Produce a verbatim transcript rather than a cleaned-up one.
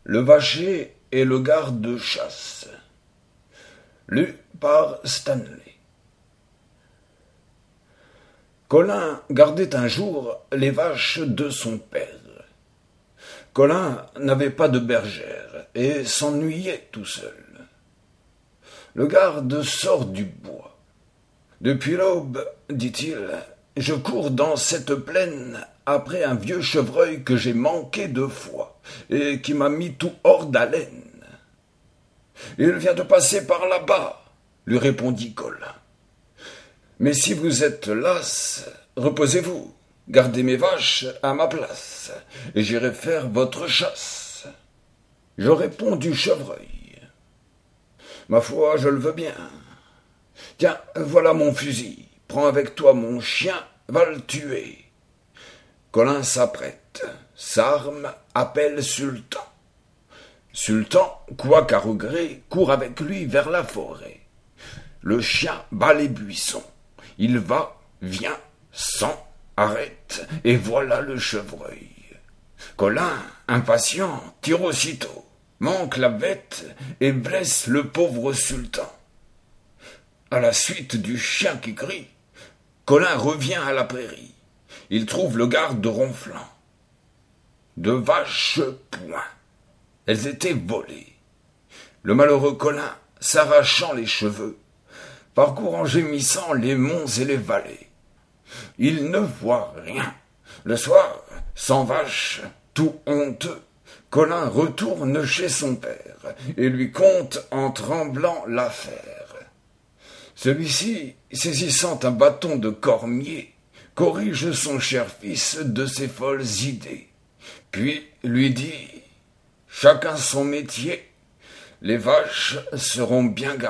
Le vacher et le garde-chasse. Lu par Stanley. Colin gardait un jour les vaches de son père. Colin n'avait pas de bergère et s'ennuyait tout seul. Le garde sort du bois. Depuis l'aube, dit-il, je cours dans cette plaine après un vieux chevreuil que j'ai manqué deux fois et qui m'a mis tout hors d'haleine. Il vient de passer par là-bas, lui répondit Colin. Mais si vous êtes lasse, reposez-vous, gardez mes vaches à ma place, et j'irai faire votre chasse. Je réponds du chevreuil. Ma foi, je le veux bien. Tiens, voilà mon fusil, prends avec toi mon chien, va le tuer. Colin s'apprête, s'arme, appelle Sultan. Sultan, quoiqu'à regret, court avec lui vers la forêt. Le chien bat les buissons. Il va, vient, sent, arrête, et voilà le chevreuil. Colin, impatient, tire aussitôt, manque la bête et blesse le pauvre sultan. À la suite du chien qui crie, Colin revient à la prairie. Il trouve le garde ronflant. De vaches point. Elles étaient volées. Le malheureux Colin, s'arrachant les cheveux, parcourt en gémissant les monts et les vallées. Il ne voit rien. Le soir, sans vache, tout honteux, Colin retourne chez son père et lui conte en tremblant l'affaire. Celui-ci, saisissant un bâton de cormier, corrige son cher fils de ses folles idées, puis lui dit « Chacun son métier, les vaches seront bien gardées. »